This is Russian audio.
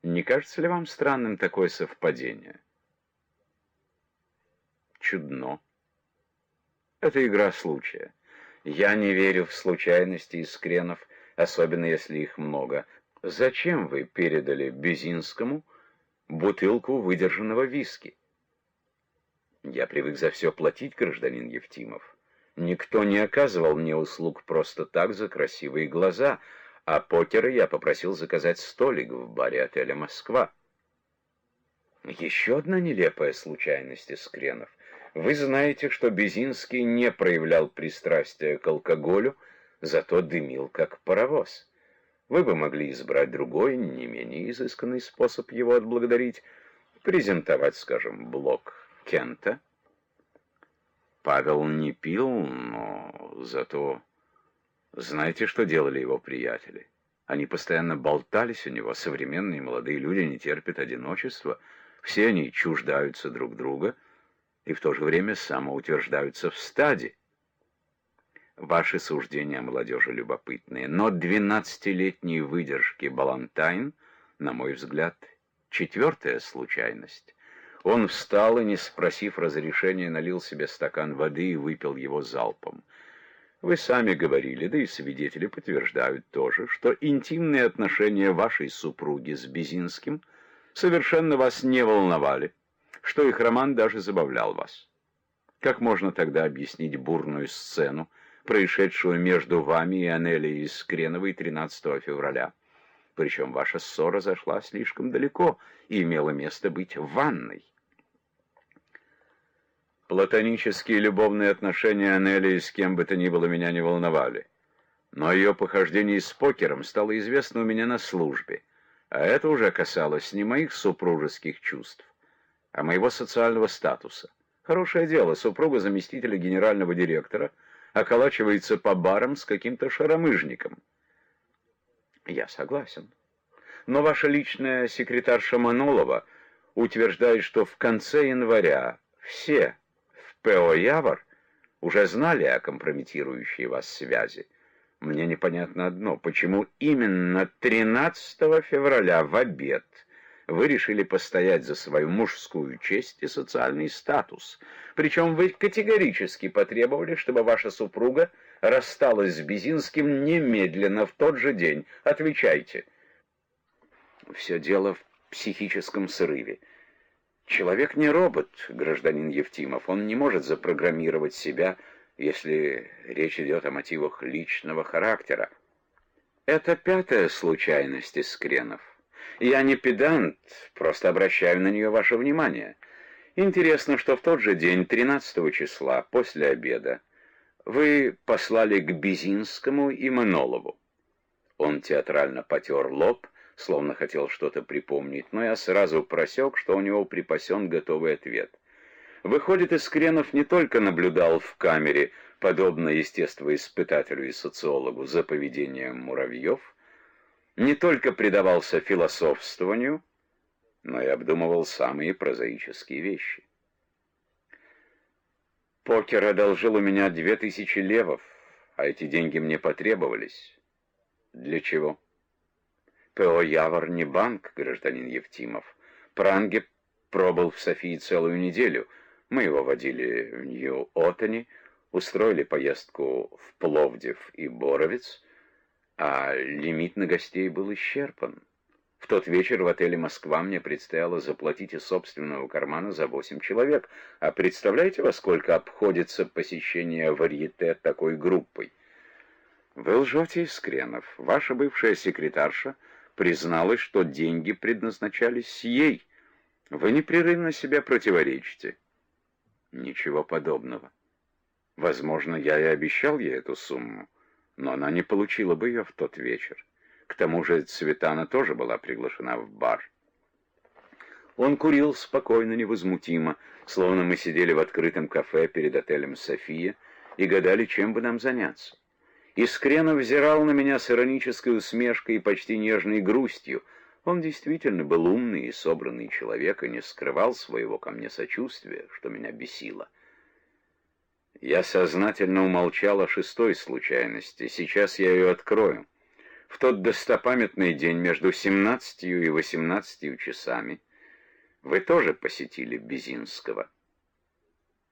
Не кажется ли вам странным такое совпадение? Чудно. Это игра случая. Я не верю в случайности из кренов, особенно если их много. Зачем вы передали Бюзинскому бутылку выдержанного виски? Я привык за все платить, гражданин Евтимов. Никто не оказывал мне услуг просто так за красивые глаза, а покера я попросил заказать столик в баре отеля «Москва». Еще одна нелепая случайность из кренов. Вы знаете, что Бюзинский не проявлял пристрастия к алкоголю, зато дымил как паровоз. Вы бы могли избрать другой, не менее изысканный способ его отблагодарить, презентовать, скажем, блок Кента. Павел не пил, но зато... Знаете, что делали его приятели? Они постоянно болтались у него, современные молодые люди не терпят одиночества, все они чуждаются друг друга и в то же время самоутверждаются в стаде. Ваши суждения о молодежи любопытные, но 12-летней выдержки Балантайн, на мой взгляд, четвертая случайность. Он встал и, не спросив разрешения, налил себе стакан воды и выпил его залпом. Вы сами говорили, да и свидетели подтверждают тоже, что интимные отношения вашей супруги с Бюзинским совершенно вас не волновали, что их роман даже забавлял вас. Как можно тогда объяснить бурную сцену, происшедшую между вами и Анелией Искреновой 13 февраля? Причем ваша ссора зашла слишком далеко и имела место быть в ванной. Платонические любовные отношения Анелии с кем бы то ни было меня не волновали. Но ее похождение с покером стало известно у меня на службе, а это уже касалось не моих супружеских чувств, а моего социального статуса. Хорошее дело, супруга заместителя генерального директора околачивается по барам с каким-то шаромыжником. Я согласен. Но ваша личная секретарша Манолова утверждает, что в конце января все в ПО «Явор» уже знали о компрометирующей вас связи. Мне непонятно одно, почему именно 13 февраля в обед вы решили постоять за свою мужскую честь и социальный статус. Причем вы категорически потребовали, чтобы ваша супруга рассталась с Бюзинским немедленно, в тот же день. Отвечайте. Все дело в психическом срыве. Человек не робот, гражданин Евтимов. Он не может запрограммировать себя, если речь идет о мотивах личного характера. Это пятая случайность из кренов. Я не педант, просто обращаю на нее ваше внимание. Интересно, что в тот же день, 13 числа, после обеда, вы послали к Бюзинскому и Манолову. Он театрально потер лоб, словно хотел что-то припомнить, но я сразу просек, что у него припасен готовый ответ. Выходит, Искренов не только наблюдал в камере, подобно естествоиспытателю и социологу, за поведением муравьев, не только предавался философствованию, но и обдумывал самые прозаические вещи. Покер одолжил у меня 2000 левов, а эти деньги мне потребовались. Для чего? ПО «Явор» не банк, гражданин Евтимов. Пранге пробыл в Софии целую неделю. Мы его водили в Нью-Отани, устроили поездку в Пловдив и Боровец, а лимит на гостей был исчерпан. В тот вечер в отеле «Москва» мне предстояло заплатить из собственного кармана за 8 человек. А представляете, во сколько обходится посещение варьете такой группой? Вы лжете, Искренов. Ваша бывшая секретарша призналась, что деньги предназначались ей. Вы непрерывно себя противоречите. Ничего подобного. Возможно, я и обещал ей эту сумму, но она не получила бы ее в тот вечер. К тому же Цветана тоже была приглашена в бар. Он курил спокойно, невозмутимо, словно мы сидели в открытом кафе перед отелем «София» и гадали, чем бы нам заняться. Искренов взирал на меня с иронической усмешкой и почти нежной грустью. Он действительно был умный и собранный человек и не скрывал своего ко мне сочувствия, что меня бесило. Я сознательно умолчал о шестой случайности. Сейчас я ее открою. в тот достопамятный день между 17 и 18 часами вы тоже посетили Безинского.